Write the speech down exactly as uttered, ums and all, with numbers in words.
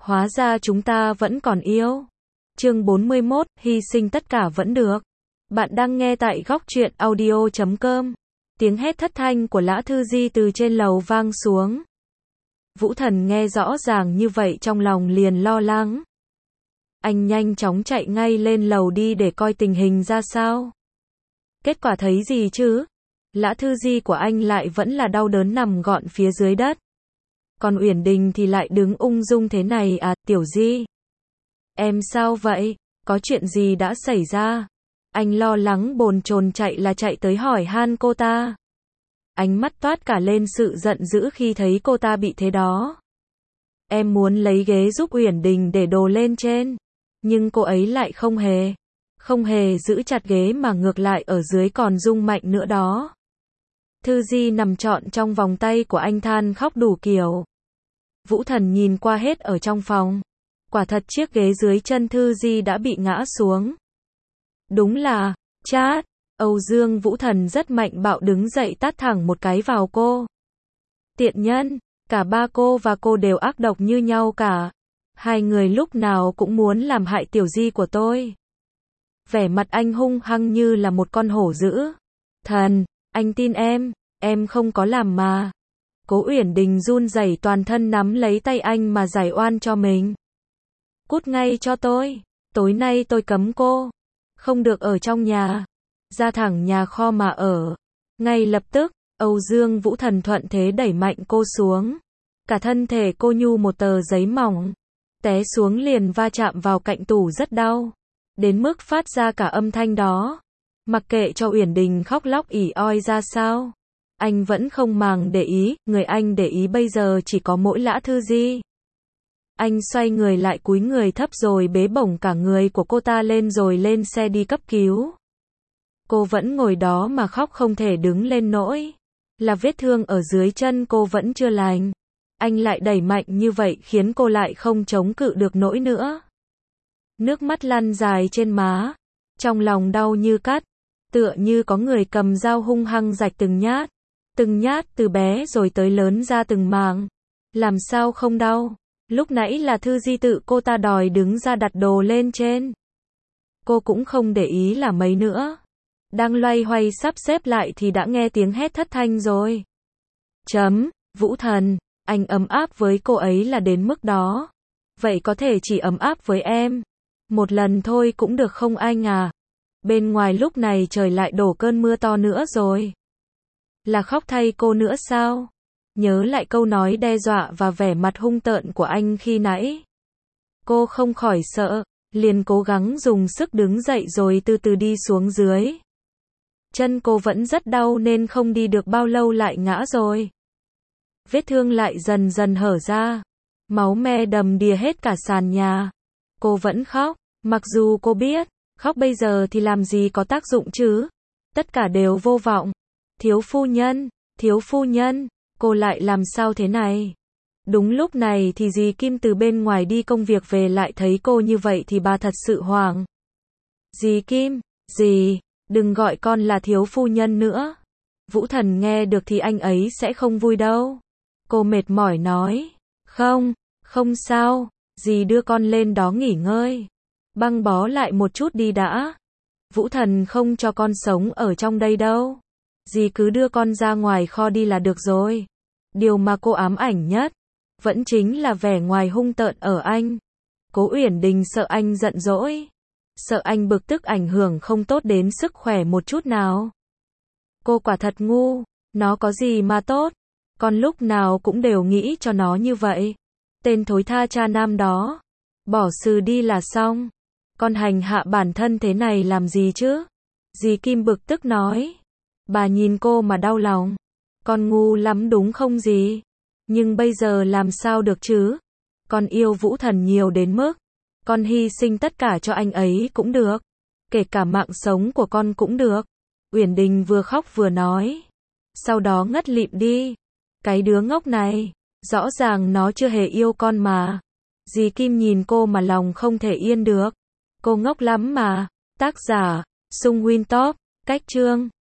Hóa ra chúng ta vẫn còn yêu. Chương bốn mươi mốt, hy sinh tất cả vẫn được. Bạn đang nghe tại góc truyện audio chấm com. Tiếng hét thất thanh của Lã Thư Di từ trên lầu vang xuống. Vũ Thần nghe rõ ràng như vậy trong lòng liền lo lắng. Anh nhanh chóng chạy ngay lên lầu đi để coi tình hình ra sao. Kết quả thấy gì chứ? Lã Thư Di của anh lại vẫn là đau đớn nằm gọn phía dưới đất. Còn Uyển Đình thì lại đứng ung dung thế này à, Tiểu Di. Em sao vậy? Có chuyện gì đã xảy ra? Anh lo lắng bồn chồn chạy là chạy tới hỏi han cô ta. Ánh mắt toát cả lên sự giận dữ khi thấy cô ta bị thế đó. Em muốn lấy ghế giúp Uyển Đình để đồ lên trên. Nhưng cô ấy lại không hề. Không hề giữ chặt ghế mà ngược lại ở dưới còn rung mạnh nữa đó. Thư Di nằm trọn trong vòng tay của anh than khóc đủ kiểu. Vũ Thần nhìn qua hết ở trong phòng. Quả thật chiếc ghế dưới chân Thư Di đã bị ngã xuống. Đúng là, chát, Âu Dương Vũ Thần rất mạnh bạo đứng dậy tát thẳng một cái vào cô. Tiện nhân, cả ba cô và cô đều ác độc như nhau cả. Hai người lúc nào cũng muốn làm hại Tiểu Di của tôi. Vẻ mặt anh hung hăng như là một con hổ dữ. Thần, anh tin em, em không có làm mà. Cố Uyển Đình run rẩy toàn thân nắm lấy tay anh mà giải oan cho mình. Cút ngay cho tôi, tối nay tôi cấm cô. Không được ở trong nhà. Ra thẳng nhà kho mà ở. Ngay lập tức, Âu Dương Vũ Thần thuận thế đẩy mạnh cô xuống. Cả thân thể cô nhu một tờ giấy mỏng. Té xuống liền va chạm vào cạnh tủ rất đau. Đến mức phát ra cả âm thanh đó. Mặc kệ cho Uyển Đình khóc lóc ỉ oi ra sao. Anh vẫn không màng để ý, người anh để ý bây giờ chỉ có mỗi Lã Thư Di. Anh xoay người lại cúi người thấp rồi bế bổng cả người của cô ta lên rồi lên xe đi cấp cứu. Cô vẫn ngồi đó mà khóc không thể đứng lên nổi. Là vết thương ở dưới chân cô vẫn chưa lành. Anh lại đẩy mạnh như vậy khiến cô lại không chống cự được nổi nữa. Nước mắt lăn dài trên má. Trong lòng đau như cắt. Tựa như có người cầm dao hung hăng rạch từng nhát. Từng nhát từ bé rồi tới lớn ra từng mảng. Làm sao không đau? Lúc nãy là Thư Di tự cô ta đòi đứng ra đặt đồ lên trên. Cô cũng không để ý là mấy nữa. Đang loay hoay sắp xếp lại thì đã nghe tiếng hét thất thanh rồi. Chấm, Vũ Thần, anh ấm áp với cô ấy là đến mức đó. Vậy có thể chỉ ấm áp với em. Một lần thôi cũng được không anh à? Bên ngoài lúc này trời lại đổ cơn mưa to nữa rồi. Là khóc thay cô nữa sao? Nhớ lại câu nói đe dọa và vẻ mặt hung tợn của anh khi nãy. Cô không khỏi sợ, liền cố gắng dùng sức đứng dậy rồi từ từ đi xuống dưới. Chân cô vẫn rất đau nên không đi được bao lâu lại ngã rồi. Vết thương lại dần dần hở ra. Máu me đầm đìa hết cả sàn nhà. Cô vẫn khóc, mặc dù cô biết, khóc bây giờ thì làm gì có tác dụng chứ. Tất cả đều vô vọng. Thiếu phu nhân, thiếu phu nhân, cô lại làm sao thế này? Đúng lúc này thì dì Kim từ bên ngoài đi công việc về lại thấy cô như vậy thì bà thật sự hoảng. Dì Kim, dì, đừng gọi con là thiếu phu nhân nữa. Vũ Thần nghe được thì anh ấy sẽ không vui đâu. Cô mệt mỏi nói, không, không sao, dì đưa con lên đó nghỉ ngơi. Băng bó lại một chút đi đã. Vũ Thần không cho con sống ở trong đây đâu. Dì cứ đưa con ra ngoài kho đi là được rồi. Điều mà cô ám ảnh nhất vẫn chính là vẻ ngoài hung tợn ở anh. Cố Uyển Đình sợ anh giận dỗi. Sợ anh bực tức ảnh hưởng không tốt đến sức khỏe một chút nào. Cô quả thật ngu. Nó có gì mà tốt. Con lúc nào cũng đều nghĩ cho nó như vậy. Tên thối tha cha nam đó. Bỏ xừ đi là xong. Con hành hạ bản thân thế này làm gì chứ? Dì Kim bực tức nói. Bà nhìn cô mà đau lòng. Con ngu lắm đúng không dì? Nhưng bây giờ làm sao được chứ? Con yêu Vũ Thần nhiều đến mức. Con hy sinh tất cả cho anh ấy cũng được. Kể cả mạng sống của con cũng được. Uyển Đình vừa khóc vừa nói. Sau đó ngất lịm đi. Cái đứa ngốc này. Rõ ràng nó chưa hề yêu con mà. Dì Kim nhìn cô mà lòng không thể yên được. Cô ngốc lắm mà. Tác giả, Sung Win Top. Cách chương